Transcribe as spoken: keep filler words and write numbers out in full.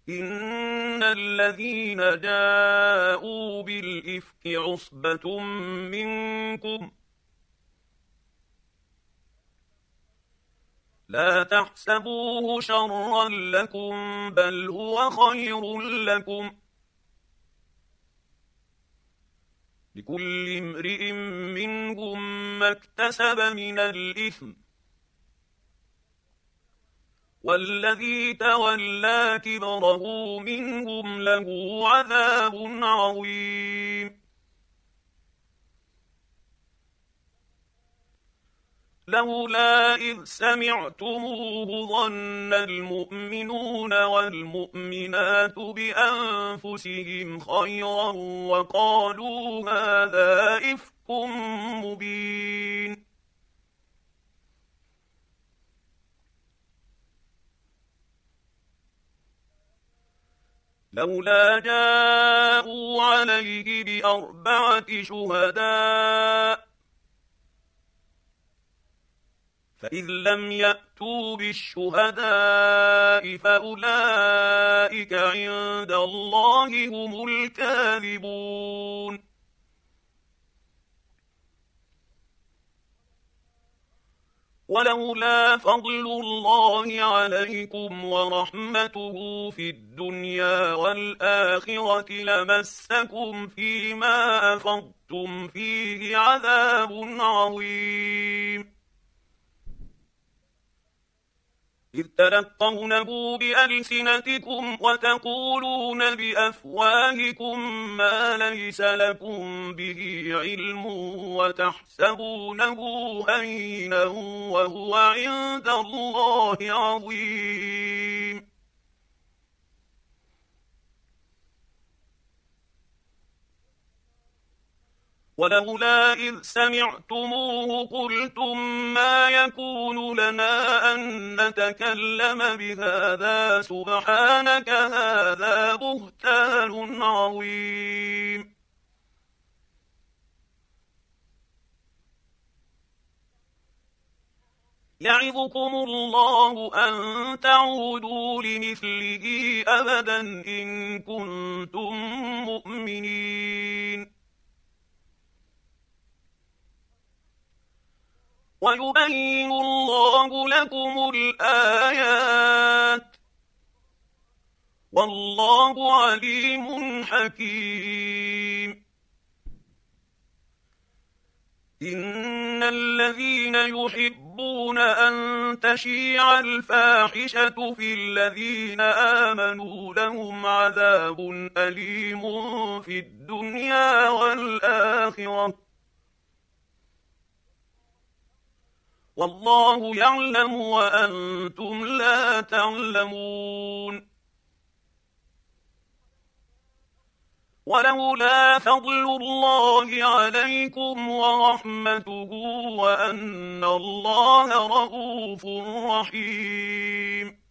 إن الذين جاءوا بالإفك عصبة منكم لا تحسبوه شرا لكم بل هو خير لكم لكل امرئ منهم ما اكتسب من الإثم والذي تولى كبره منهم له عذاب عظيم لولا إذ سمعتموه ظن المؤمنون والمؤمنات بأنفسهم خيرا وقالوا هذا إفك مبين لولا جاءوا عليه بأربعة شهداء فإذ لم يأتوا بالشهداء فأولئك عند الله هم الكاذبون ولولا فضل الله عليكم ورحمته في الدنيا والآخرة لمسكم فيما أفضتم فيه عذاب عظيم إذ تلقونه بألسنتكم وتقولون بأفواهكم ما ليس لكم به علم وتحسبونه هينا وهو عند الله عظيم ولولا إذ سمعتموه قلتم ما يكون لنا أن نتكلم بهذا سبحانك هذا بهتان عظيم يعظكم الله أن تعودوا لمثله أبدا إن كنتم مؤمنين ويبين الله لكم الآيات والله عليم حكيم إن الذين يحبون أن تشيع الفاحشة في الذين آمنوا لهم عذاب أليم في الدنيا والآخرة والله يعلم وأنتم لا تعلمون ولولا فضل الله عليكم ورحمته وأن الله رءوف رحيم